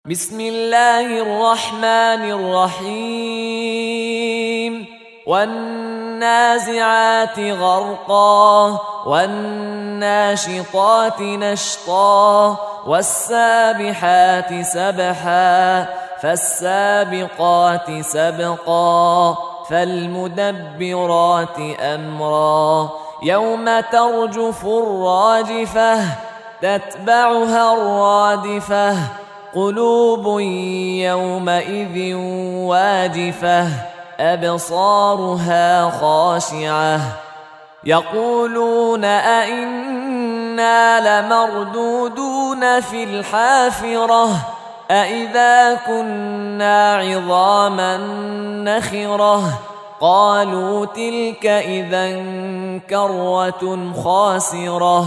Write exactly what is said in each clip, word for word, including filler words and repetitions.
بسم الله الرحمن الرحيم والنازعات غرقا والناشطات نشطا والسابحات سبحا فالسابقات سبقا فالمدبرات أمرا يوم ترجف الراجفة تتبعها الرادفة قلوب يومئذ واجفة أبصارها خاشعة يقولون أئنا لمردودون في الحافرة أئذا كنا عظاما نخرة قالوا تلك إذا كرة خاسرة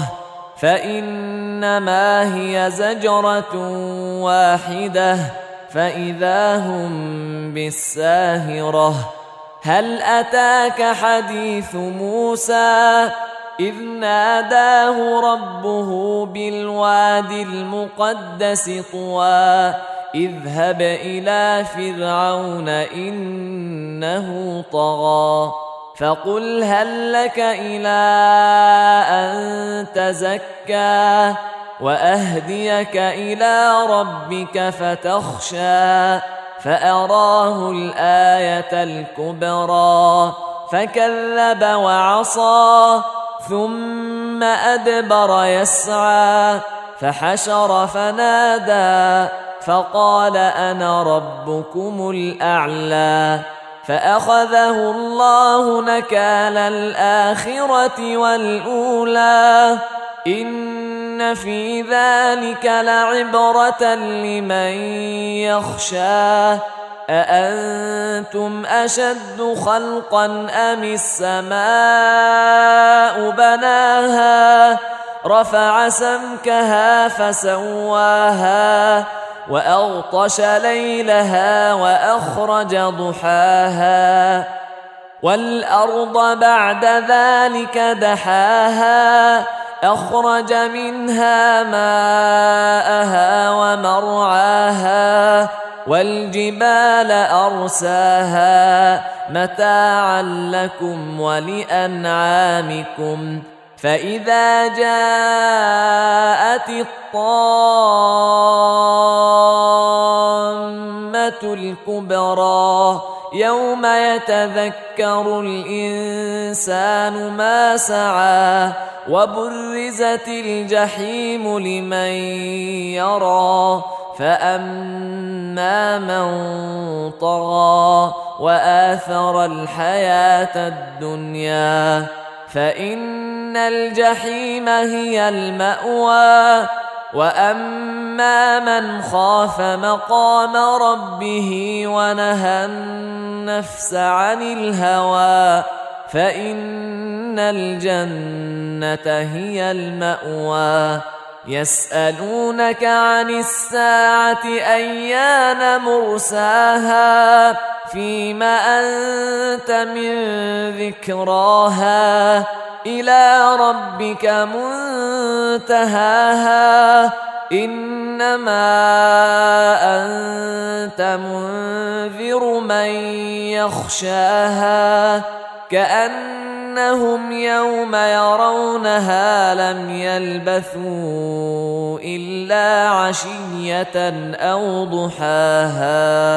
فإنما هي زجرة واحدة فإذا هم بالساهرة هل أتاك حديث موسى إذ ناداه ربه بالوادي المقدس طوى اذهب إلى فرعون إنه طغى فقل هل لك إلى أن تزكى وأهديك إلى ربك فتخشى فأراه الآية الكبرى فكذب وعصى ثم أدبر يسعى فحشر فنادى فقال أنا ربكم الأعلى فأخذه الله نكال الآخرة والأولى إن في ذلك لعبرة لمن يخشى أأنتم أشد خلقا أم السماء بناها رفع سمكها فسواها وأغطش ليلها وأخرج ضحاها والأرض بعد ذلك دحاها أخرج منها ماءها ومرعاها والجبال أرساها متاعا لكم ولأنعامكم فإذا جاءت الطامة الكبرى يوم يتذكر الإنسان ما سعى وبرزت الجحيم لمن يرى فأما من طغى وآثر الحياة الدنيا فإن الجحيم هي المأوى وأما من خاف مقام ربه ونهى النفس عن الهوى فإن الجنة هي المأوى يسألونك عن الساعة أيان مرساها فيم أنت من ذكراها إلى ربك منتهاها إنما أنت منذر من يخشاها كأنهم يوم يرونها لم يلبثوا إلا عشية أو ضحاها.